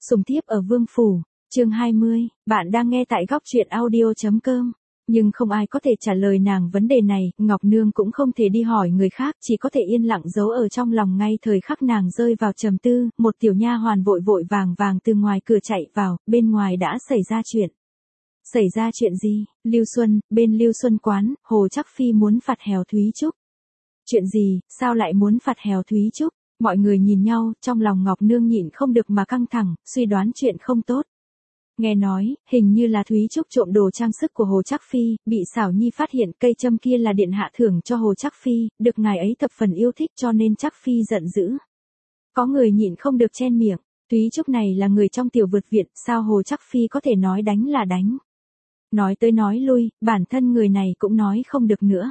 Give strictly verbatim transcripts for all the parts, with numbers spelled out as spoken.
Sùng thiếp ở Vương Phủ, chương hai mươi, bạn đang nghe tại góc truyện audio.com. Nhưng không ai có thể trả lời nàng vấn đề này, Ngọc Nương cũng không thể đi hỏi người khác, chỉ có thể yên lặng giấu ở trong lòng. Ngay thời khắc nàng rơi vào trầm tư, một tiểu nha hoàn vội vội vàng vàng từ ngoài cửa chạy vào, bên ngoài đã xảy ra chuyện. Xảy ra chuyện gì? Lưu Xuân, bên Lưu Xuân quán, Hồ Trác Phi muốn phạt Hèo Thúy Trúc. Chuyện gì, sao lại muốn phạt Hèo Thúy Trúc? Mọi người nhìn nhau, trong lòng Ngọc Nương nhịn không được mà căng thẳng, suy đoán chuyện không tốt. Nghe nói, hình như là Thúy Trúc trộm đồ trang sức của Hồ Trác Phi, bị Xảo Nhi phát hiện cây châm kia là điện hạ thưởng cho Hồ Trác Phi, được ngài ấy thập phần yêu thích cho nên Trác Phi giận dữ. Có người nhịn không được chen miệng, Thúy Trúc này là người trong tiểu vượt viện, sao Hồ Trác Phi có thể nói đánh là đánh. Nói tới nói lui, bản thân người này cũng nói không được nữa.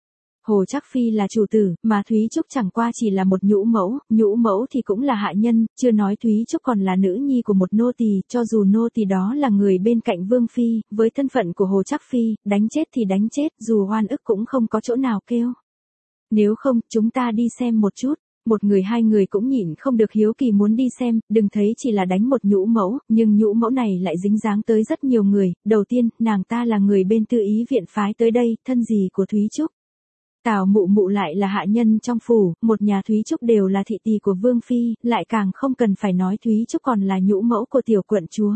Hồ Trác Phi là chủ tử, mà Thúy Trúc chẳng qua chỉ là một nhũ mẫu, nhũ mẫu thì cũng là hạ nhân, chưa nói Thúy Trúc còn là nữ nhi của một nô tỳ, cho dù nô tỳ đó là người bên cạnh Vương Phi, với thân phận của Hồ Trác Phi, đánh chết thì đánh chết, dù oan ức cũng không có chỗ nào kêu. Nếu không, chúng ta đi xem một chút. Một người hai người cũng nhịn không được hiếu kỳ muốn đi xem, đừng thấy chỉ là đánh một nhũ mẫu, nhưng nhũ mẫu này lại dính dáng tới rất nhiều người. Đầu tiên, nàng ta là người bên Tư Ý viện phái tới đây, thân gì của Thúy Trúc. Tào mụ mụ lại là hạ nhân trong phủ, một nhà Thúy Trúc đều là thị tỳ của Vương Phi, lại càng không cần phải nói Thúy Trúc còn là nhũ mẫu của tiểu quận chúa.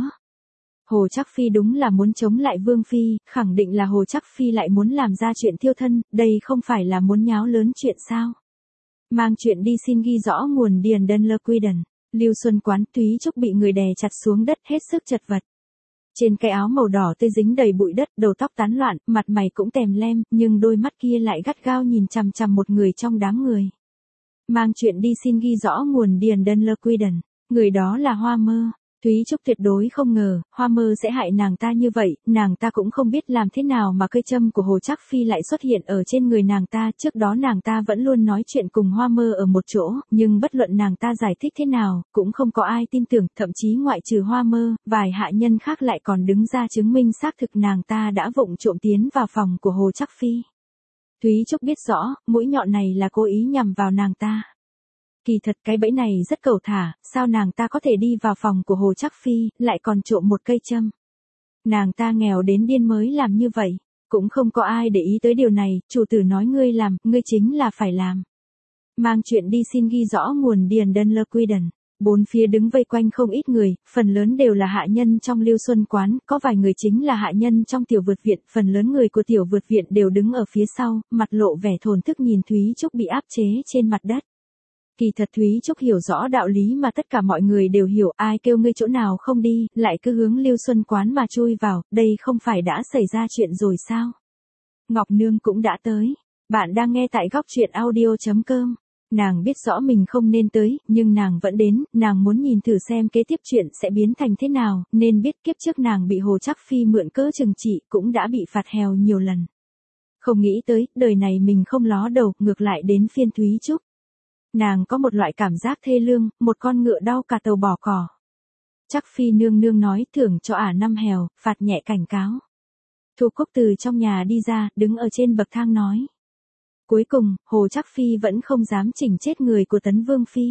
Hồ Trác Phi đúng là muốn chống lại Vương Phi, khẳng định là Hồ Trác Phi lại muốn làm ra chuyện thiêu thân, đây không phải là muốn nháo lớn chuyện sao. Mang chuyện đi xin ghi rõ nguồn điền đơn lơ quy đần. Lưu Xuân quán, Thúy Trúc bị người đè chặt xuống đất hết sức chật vật. Trên cái áo màu đỏ tươi dính đầy bụi đất, đầu tóc tán loạn, mặt mày cũng tèm lem, nhưng đôi mắt kia lại gắt gao nhìn chằm chằm một người trong đám người. Mang chuyện đi xin ghi rõ nguồn điền đơn lơ quy đần. Người đó là Hoa Mơ. Thúy Trúc tuyệt đối không ngờ, Hoa Mơ sẽ hại nàng ta như vậy, nàng ta cũng không biết làm thế nào mà cây châm của Hồ Trác Phi lại xuất hiện ở trên người nàng ta, trước đó nàng ta vẫn luôn nói chuyện cùng Hoa Mơ ở một chỗ, nhưng bất luận nàng ta giải thích thế nào, cũng không có ai tin tưởng, thậm chí ngoại trừ Hoa Mơ, vài hạ nhân khác lại còn đứng ra chứng minh xác thực nàng ta đã vụng trộm tiến vào phòng của Hồ Trác Phi. Thúy Trúc biết rõ, mũi nhọn này là cố ý nhằm vào nàng ta. Kỳ thật cái bẫy này rất cẩu thả, sao nàng ta có thể đi vào phòng của Hồ Trác Phi, lại còn trộm một cây châm. Nàng ta nghèo đến điên mới làm như vậy, cũng không có ai để ý tới điều này, chủ tử nói ngươi làm, ngươi chính là phải làm. Mang chuyện đi xin ghi rõ nguồn điền đơn lơ quy đần. Bốn phía đứng vây quanh không ít người, phần lớn đều là hạ nhân trong Lưu Xuân quán, có vài người chính là hạ nhân trong tiểu vượt viện, phần lớn người của tiểu vượt viện đều đứng ở phía sau, mặt lộ vẻ thổn thức nhìn Thúy Trúc bị áp chế trên mặt đất. Kỳ thật Thúy Trúc hiểu rõ đạo lý mà tất cả mọi người đều hiểu, ai kêu ngươi chỗ nào không đi, lại cứ hướng Lưu Xuân quán mà chui vào, đây không phải đã xảy ra chuyện rồi sao? Ngọc Nương cũng đã tới. Bạn đang nghe tại góc truyện audio.com. Nàng biết rõ mình không nên tới, nhưng nàng vẫn đến, nàng muốn nhìn thử xem kế tiếp chuyện sẽ biến thành thế nào, nên biết kiếp trước nàng bị Hồ Trác Phi mượn cớ trừng trị, cũng đã bị phạt hèo nhiều lần. Không nghĩ tới, đời này mình không ló đầu, ngược lại đến phiên Thúy Trúc. Nàng có một loại cảm giác thê lương, một con ngựa đau cả tàu bỏ cỏ. Trác Phi nương nương nói thưởng cho ả năm hèo, phạt nhẹ cảnh cáo. Thu Cúc từ trong nhà đi ra, đứng ở trên bậc thang nói. Cuối cùng, Hồ Trác Phi vẫn không dám chỉnh chết người của Tấn Vương Phi.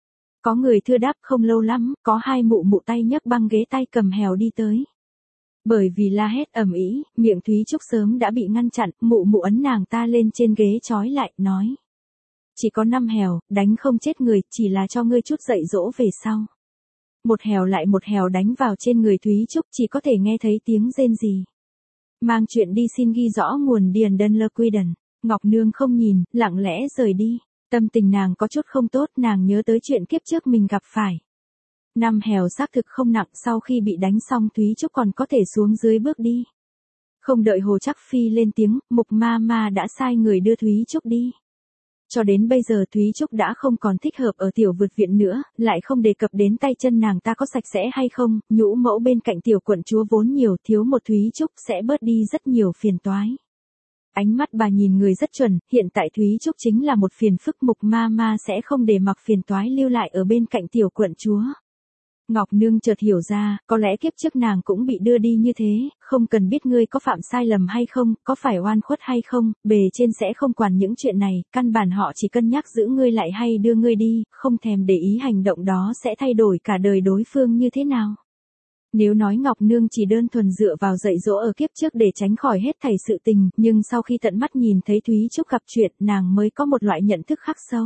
Có người thưa đáp không lâu lắm, có hai mụ mụ tay nhấc băng ghế tay cầm hèo đi tới. Bởi vì la hét ầm ĩ, miệng Thúy Trúc sớm đã bị ngăn chặn, mụ mụ ấn nàng ta lên trên ghế trói lại, nói. Chỉ có năm hèo, đánh không chết người, chỉ là cho ngươi chút dạy dỗ về sau. Một hèo lại một hèo đánh vào trên người Thúy Trúc, chỉ có thể nghe thấy tiếng rên rỉ. Mang chuyện đi xin ghi rõ nguồn điền đơn lơ quy đần. Ngọc Nương không nhìn, lặng lẽ rời đi. Tâm tình nàng có chút không tốt, nàng nhớ tới chuyện kiếp trước mình gặp phải. Năm hèo xác thực không nặng, sau khi bị đánh xong Thúy Trúc còn có thể xuống dưới bước đi. Không đợi Hồ Trác Phi lên tiếng, Mục ma ma đã sai người đưa Thúy Trúc đi. Cho đến bây giờ Thúy Trúc đã không còn thích hợp ở tiểu vượt viện nữa, lại không đề cập đến tay chân nàng ta có sạch sẽ hay không, nhũ mẫu bên cạnh tiểu quận chúa vốn nhiều, thiếu một Thúy Trúc sẽ bớt đi rất nhiều phiền toái. Ánh mắt bà nhìn người rất chuẩn, hiện tại Thúy Trúc chính là một phiền phức, Mục ma ma sẽ không để mặc phiền toái lưu lại ở bên cạnh tiểu quận chúa. Ngọc Nương chợt hiểu ra, có lẽ kiếp trước nàng cũng bị đưa đi như thế, không cần biết ngươi có phạm sai lầm hay không, có phải oan khuất hay không, bề trên sẽ không quản những chuyện này, căn bản họ chỉ cân nhắc giữ ngươi lại hay đưa ngươi đi, không thèm để ý hành động đó sẽ thay đổi cả đời đối phương như thế nào. Nếu nói Ngọc Nương chỉ đơn thuần dựa vào dạy dỗ ở kiếp trước để tránh khỏi hết thảy sự tình, nhưng sau khi tận mắt nhìn thấy Thúy Trúc gặp chuyện, nàng mới có một loại nhận thức khắc sâu.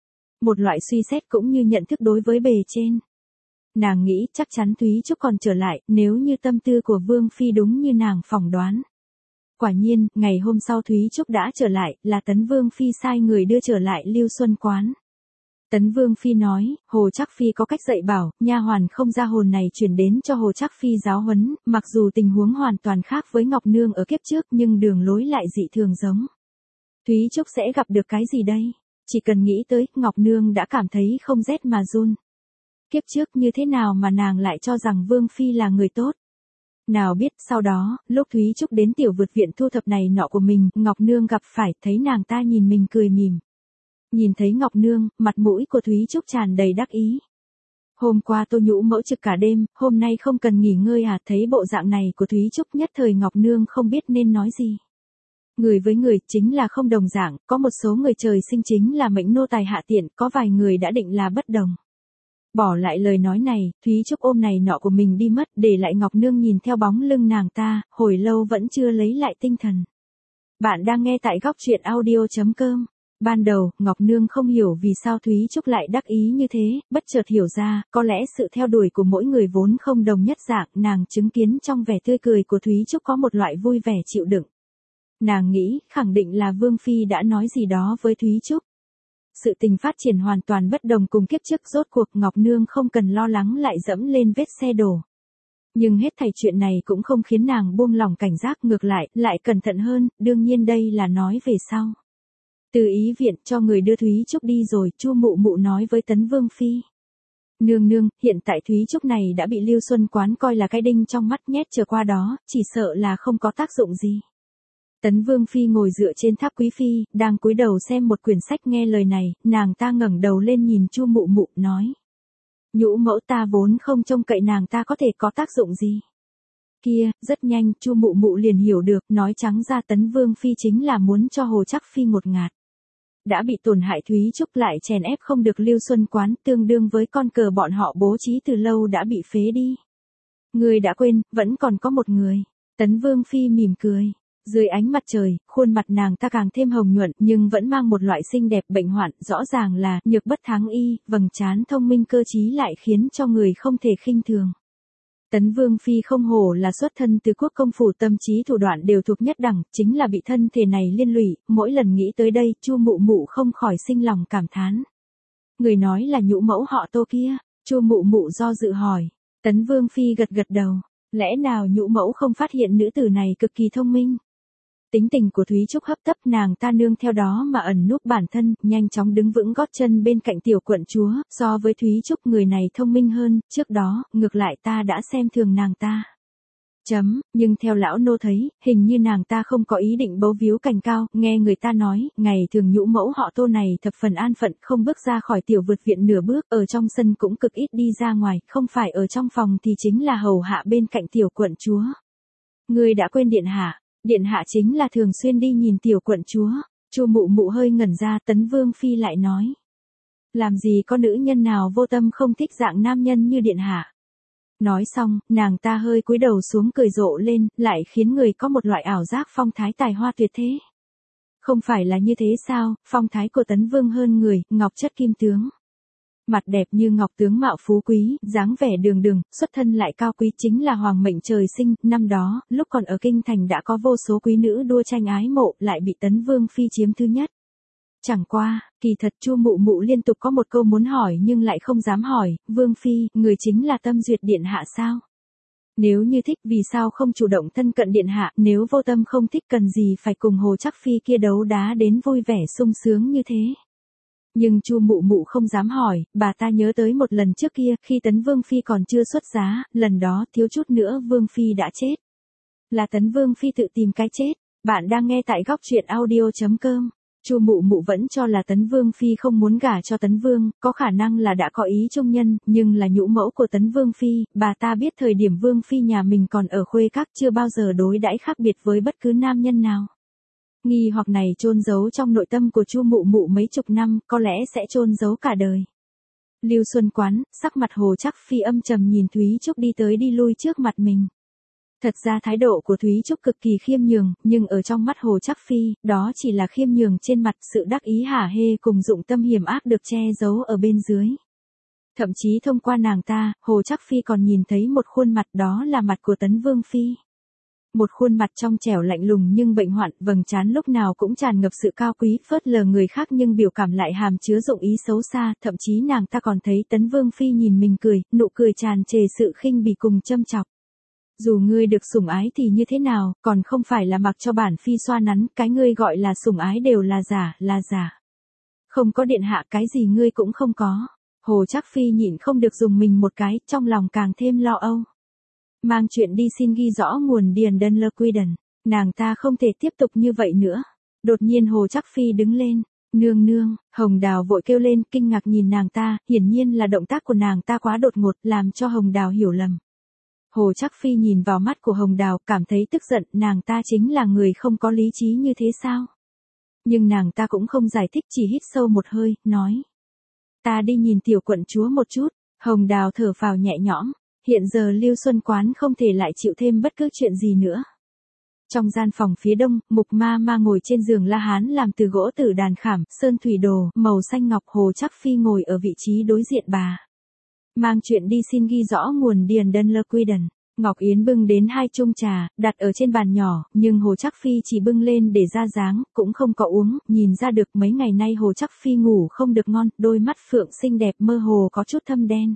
Một loại suy xét cũng như nhận thức đối với bề trên. Nàng nghĩ chắc chắn Thúy Trúc còn trở lại, nếu như tâm tư của Vương Phi đúng như nàng phỏng đoán. Quả nhiên, ngày hôm sau Thúy Trúc đã trở lại, là Tấn Vương Phi sai người đưa trở lại Lưu Xuân Quán. Tấn Vương Phi nói, Hồ Trác Phi có cách dạy bảo, nha hoàn không ra hồn này chuyển đến cho Hồ Trác Phi giáo huấn, mặc dù tình huống hoàn toàn khác với Ngọc Nương ở kiếp trước nhưng đường lối lại dị thường giống. Thúy Trúc sẽ gặp được cái gì đây? Chỉ cần nghĩ tới, Ngọc Nương đã cảm thấy không rét mà run. Kiếp trước như thế nào mà nàng lại cho rằng Vương Phi là người tốt? Nào biết sau đó, lúc Thúy Trúc đến tiểu vượt viện thu thập này nọ của mình, Ngọc Nương gặp phải, thấy nàng ta nhìn mình cười mỉm. Nhìn thấy Ngọc Nương, mặt mũi của Thúy Trúc tràn đầy đắc ý. Hôm qua Tô Nhũ Mẫu trực cả đêm, hôm nay không cần nghỉ ngơi à, thấy bộ dạng này của Thúy Trúc nhất thời Ngọc Nương không biết nên nói gì. Người với người chính là không đồng dạng, có một số người trời sinh chính là mệnh nô tài hạ tiện, có vài người đã định là bất đồng. Bỏ lại lời nói này, Thúy Trúc ôm này nọ của mình đi mất, để lại Ngọc Nương nhìn theo bóng lưng nàng ta, hồi lâu vẫn chưa lấy lại tinh thần. Bạn đang nghe tại góc truyện audio chấm com. Ban đầu, Ngọc Nương không hiểu vì sao Thúy Trúc lại đắc ý như thế, bất chợt hiểu ra, có lẽ sự theo đuổi của mỗi người vốn không đồng nhất dạng, nàng chứng kiến trong vẻ tươi cười của Thúy Trúc có một loại vui vẻ chịu đựng. Nàng nghĩ, khẳng định là Vương Phi đã nói gì đó với Thúy Trúc. Sự tình phát triển hoàn toàn bất đồng cùng kiếp trước, rốt cuộc Ngọc Nương không cần lo lắng lại dẫm lên vết xe đổ. Nhưng hết thảy chuyện này cũng không khiến nàng buông lỏng cảnh giác, ngược lại, lại cẩn thận hơn, đương nhiên đây là nói về sau. Từ ý viện cho người đưa Thúy Trúc đi rồi, Chu Mụ Mụ nói với Tấn Vương Phi. Nương nương, hiện tại Thúy Trúc này đã bị Lưu Xuân Quán coi là cái đinh trong mắt nhét trở qua đó, chỉ sợ là không có tác dụng gì. Tấn Vương Phi ngồi dựa trên tháp quý phi, đang cúi đầu xem một quyển sách, nghe lời này, nàng ta ngẩng đầu lên nhìn Chu Mụ Mụ, nói. Nhũ mẫu, ta vốn không trông cậy nàng ta có thể có tác dụng gì. Kia, rất nhanh, Chu Mụ Mụ liền hiểu được, nói trắng ra Tấn Vương Phi chính là muốn cho Hồ Trác Phi ngột ngạt. Đã bị tổn hại Thúy Trúc lại chèn ép không được Lưu Xuân Quán, tương đương với con cờ bọn họ bố trí từ lâu đã bị phế đi. Người đã quên, vẫn còn có một người. Tấn Vương Phi mỉm cười. Dưới ánh mặt trời, khuôn mặt nàng ta càng thêm hồng nhuận, nhưng vẫn mang một loại xinh đẹp bệnh hoạn, rõ ràng là nhược bất thắng y, vầng trán thông minh cơ trí lại khiến cho người không thể khinh thường. Tấn Vương Phi không hổ là xuất thân từ quốc công phủ, tâm trí thủ đoạn đều thuộc nhất đẳng, chính là bị thân thể này liên lụy, mỗi lần nghĩ tới đây, Chu Mụ Mụ không khỏi sinh lòng cảm thán. Người nói là nhũ mẫu họ Tô kia, Chu Mụ Mụ do dự hỏi. Tấn Vương Phi gật gật đầu, lẽ nào nhũ mẫu không phát hiện nữ tử này cực kỳ thông minh? Tính tình của Thúy Trúc hấp tấp, nàng ta nương theo đó mà ẩn núp bản thân, nhanh chóng đứng vững gót chân bên cạnh tiểu quận chúa, so với Thúy Trúc người này thông minh hơn, trước đó, ngược lại ta đã xem thường nàng ta. Chấm, nhưng theo lão nô thấy, hình như nàng ta không có ý định bấu víu cành cao, nghe người ta nói, ngày thường nhũ mẫu họ Tô này thập phần an phận, không bước ra khỏi tiểu vượt viện nửa bước, ở trong sân cũng cực ít đi ra ngoài, không phải ở trong phòng thì chính là hầu hạ bên cạnh tiểu quận chúa. Người đã quên điện hạ. Điện hạ chính là thường xuyên đi nhìn tiểu quận chúa. Chu Mụ Mụ hơi ngẩn ra, Tấn Vương Phi lại nói. Làm gì có nữ nhân nào vô tâm không thích dạng nam nhân như điện hạ. Nói xong, nàng ta hơi cúi đầu xuống cười rộ lên, lại khiến người có một loại ảo giác phong thái tài hoa tuyệt thế. Không phải là như thế sao, phong thái của Tấn Vương hơn người, ngọc chất kim tướng. Mặt đẹp như ngọc, tướng mạo phú quý, dáng vẻ đường đường, xuất thân lại cao quý, chính là hoàng mệnh trời sinh. Năm đó, lúc còn ở kinh thành đã có vô số quý nữ đua tranh ái mộ, lại bị Tấn Vương Phi chiếm thứ nhất. Chẳng qua, kỳ thật Chu Mụ Mụ liên tục có một câu muốn hỏi nhưng lại không dám hỏi, Vương Phi, người chính là tâm duyệt điện hạ sao? Nếu như thích vì sao không chủ động thân cận điện hạ, nếu vô tâm không thích cần gì phải cùng Hồ Trác Phi kia đấu đá đến vui vẻ sung sướng như thế? Nhưng Chu Mụ Mụ không dám hỏi, bà ta nhớ tới một lần trước kia, khi Tấn Vương Phi còn chưa xuất giá, lần đó thiếu chút nữa Vương Phi đã chết. Là Tấn Vương Phi tự tìm cái chết. Bạn đang nghe tại góc truyện audio chấm com. Chu Mụ Mụ vẫn cho là Tấn Vương Phi không muốn gả cho Tấn Vương, có khả năng là đã có ý trung nhân, nhưng là nhũ mẫu của Tấn Vương Phi, bà ta biết thời điểm Vương Phi nhà mình còn ở khuê các chưa bao giờ đối đãi khác biệt với bất cứ nam nhân nào. Nghi hoặc này chôn giấu trong nội tâm của Chu Mụ Mụ mấy chục năm, có lẽ sẽ chôn giấu cả đời. Lưu Xuân Quán, sắc mặt Hồ Trác Phi âm trầm nhìn Thúy Trúc đi tới đi lui trước mặt mình. Thật ra thái độ của Thúy Trúc cực kỳ khiêm nhường, nhưng ở trong mắt Hồ Trác Phi, đó chỉ là khiêm nhường trên mặt, sự đắc ý hả hê cùng dụng tâm hiểm ác được che giấu ở bên dưới. Thậm chí thông qua nàng ta, Hồ Trác Phi còn nhìn thấy một khuôn mặt, đó là mặt của Tấn Vương Phi. Một khuôn mặt trong trẻo lạnh lùng nhưng bệnh hoạn, vầng trán lúc nào cũng tràn ngập sự cao quý, phớt lờ người khác nhưng biểu cảm lại hàm chứa dụng ý xấu xa, thậm chí nàng ta còn thấy Tấn Vương Phi nhìn mình cười, nụ cười tràn trề sự khinh bỉ cùng châm chọc. Dù ngươi được sủng ái thì như thế nào, còn không phải là mặc cho bản Phi xoa nắn, cái ngươi gọi là sủng ái đều là giả, là giả. Không có điện hạ cái gì ngươi cũng không có. Hồ Trác Phi nhịn không được dùng mình một cái, trong lòng càng thêm lo âu. Mang chuyện đi xin ghi rõ nguồn Điền Đơn Lơ Quy Đần. Nàng ta không thể tiếp tục như vậy nữa. Đột nhiên Hồ Trác Phi đứng lên. Nương nương, Hồng Đào vội kêu lên, kinh ngạc nhìn nàng ta, hiển nhiên là động tác của nàng ta quá đột ngột, làm cho Hồng Đào hiểu lầm. Hồ Trác Phi nhìn vào mắt của Hồng Đào, cảm thấy tức giận, nàng ta chính là người không có lý trí như thế sao? Nhưng nàng ta cũng không giải thích, chỉ hít sâu một hơi, nói. Ta đi nhìn tiểu quận chúa một chút. Hồng Đào thở phào nhẹ nhõm. Hiện giờ Lưu Xuân Quán không thể lại chịu thêm bất cứ chuyện gì nữa. Trong gian phòng phía đông, Mục Ma Ma ngồi trên giường la hán làm từ gỗ tử đàn khảm, sơn thủy đồ, màu xanh ngọc. Hồ Trác Phi ngồi ở vị trí đối diện bà. Mang chuyện đi xin ghi rõ nguồn Điền Đơn Lơ Quy Đần. Ngọc Yến bưng đến hai chung trà, đặt ở trên bàn nhỏ, nhưng Hồ Trác Phi chỉ bưng lên để ra dáng, cũng không có uống, nhìn ra được mấy ngày nay Hồ Trác Phi ngủ không được ngon, đôi mắt phượng xinh đẹp mơ hồ có chút thâm đen.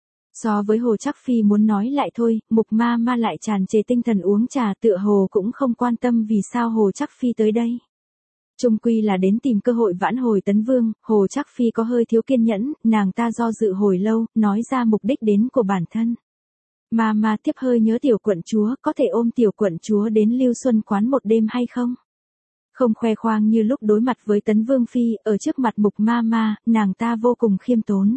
So với Hồ Trác Phi muốn nói lại thôi, Mục Ma Ma lại tràn trề tinh thần uống trà, tựa hồ cũng không quan tâm vì sao Hồ Trác Phi tới đây. Chung quy là đến tìm cơ hội vãn hồi Tấn Vương, Hồ Trác Phi có hơi thiếu kiên nhẫn, nàng ta do dự hồi lâu, nói ra mục đích đến của bản thân. Ma Ma tiếp hơi nhớ tiểu quận chúa, có thể ôm tiểu quận chúa đến Lưu Xuân Quán một đêm hay không? Không khoe khoang như lúc đối mặt với Tấn Vương Phi, ở trước mặt Mục Ma Ma, nàng ta vô cùng khiêm tốn.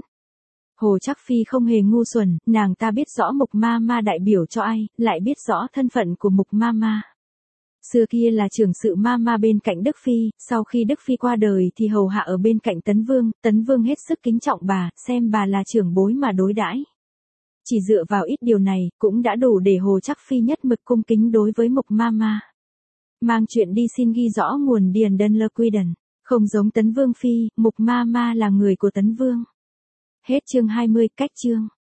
Hồ Trác Phi không hề ngu xuẩn, nàng ta biết rõ Mục Ma Ma đại biểu cho ai, lại biết rõ thân phận của Mục Ma Ma. Xưa kia là trưởng sự Ma Ma bên cạnh Đức Phi, sau khi Đức Phi qua đời thì hầu hạ ở bên cạnh Tấn Vương, Tấn Vương hết sức kính trọng bà, xem bà là trưởng bối mà đối đãi. Chỉ dựa vào ít điều này, cũng đã đủ để Hồ Trác Phi nhất mực cung kính đối với Mục Ma Ma. Mang chuyện đi xin ghi rõ nguồn Điền Đơn Lơ Quy Đần. Không giống Tấn Vương Phi, Mục Ma Ma là người của Tấn Vương. Hết chương hai mươi, cách chương.